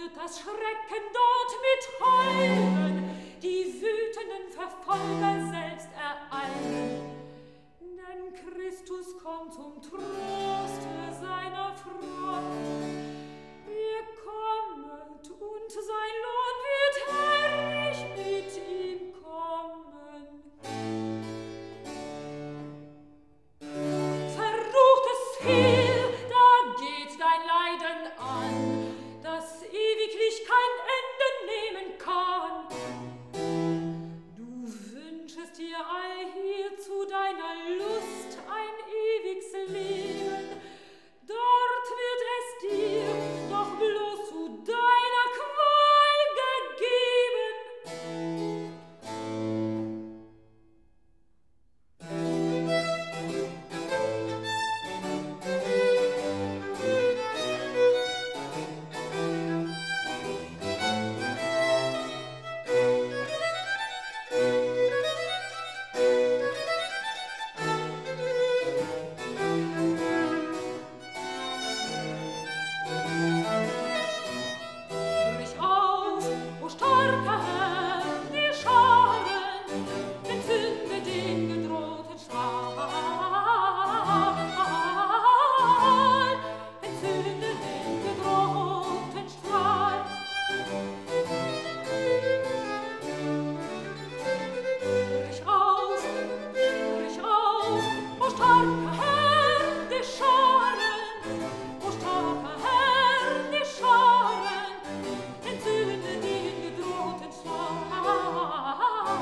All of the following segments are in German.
wird das Schrecken dort mit Heulen die wütenden Verfolger selbst ereilen. Denn Christus kommt zum Troste seiner Freunde. Er kommet und sein Lohn wird herrlich mit ihm kommen. Verruchtes Heer, da geht dein Leiden an, das ewiglich kein Ende nehmen kann. Du wünschest dir allhier zu deiner Lust ein ewiges Leben, dort wird es dir doch bloß zu deiner Qual gegeben. Brich auf, o starker Herr, die Scharen, entzünde den gedrohten Strahl, entzünde den gedrohten Strahl. Brich auf, o starker Herr, die Scharen, o starker Herr, die Scharen, entzünde den gedrohten Strahl,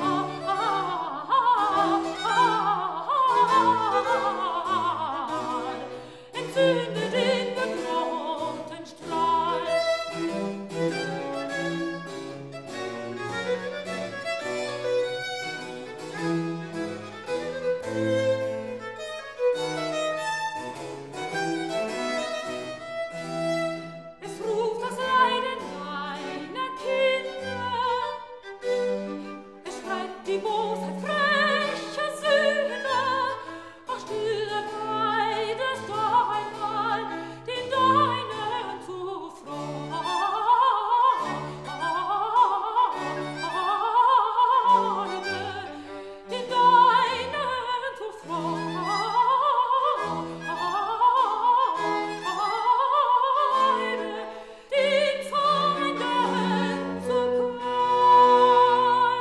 entzünde den gedrohten Strahl. Es ruft das Leiden deiner Kinder, es schreit die Bosheit frecher Sünder. Ach, stille leidest doch einmal den Deinen zu Freude, den Deinen zu Freude, den Feinden zu Qual.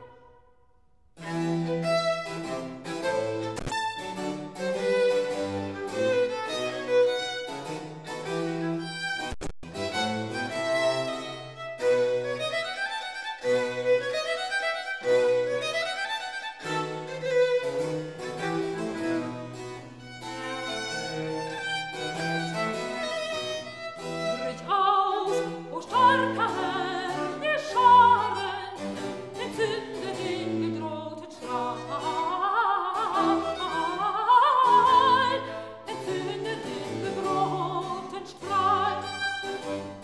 Brich auf, o starker Herr, die Scharen, entzünde den gedrohten Strahl, entzünde den gedrohten Strahl.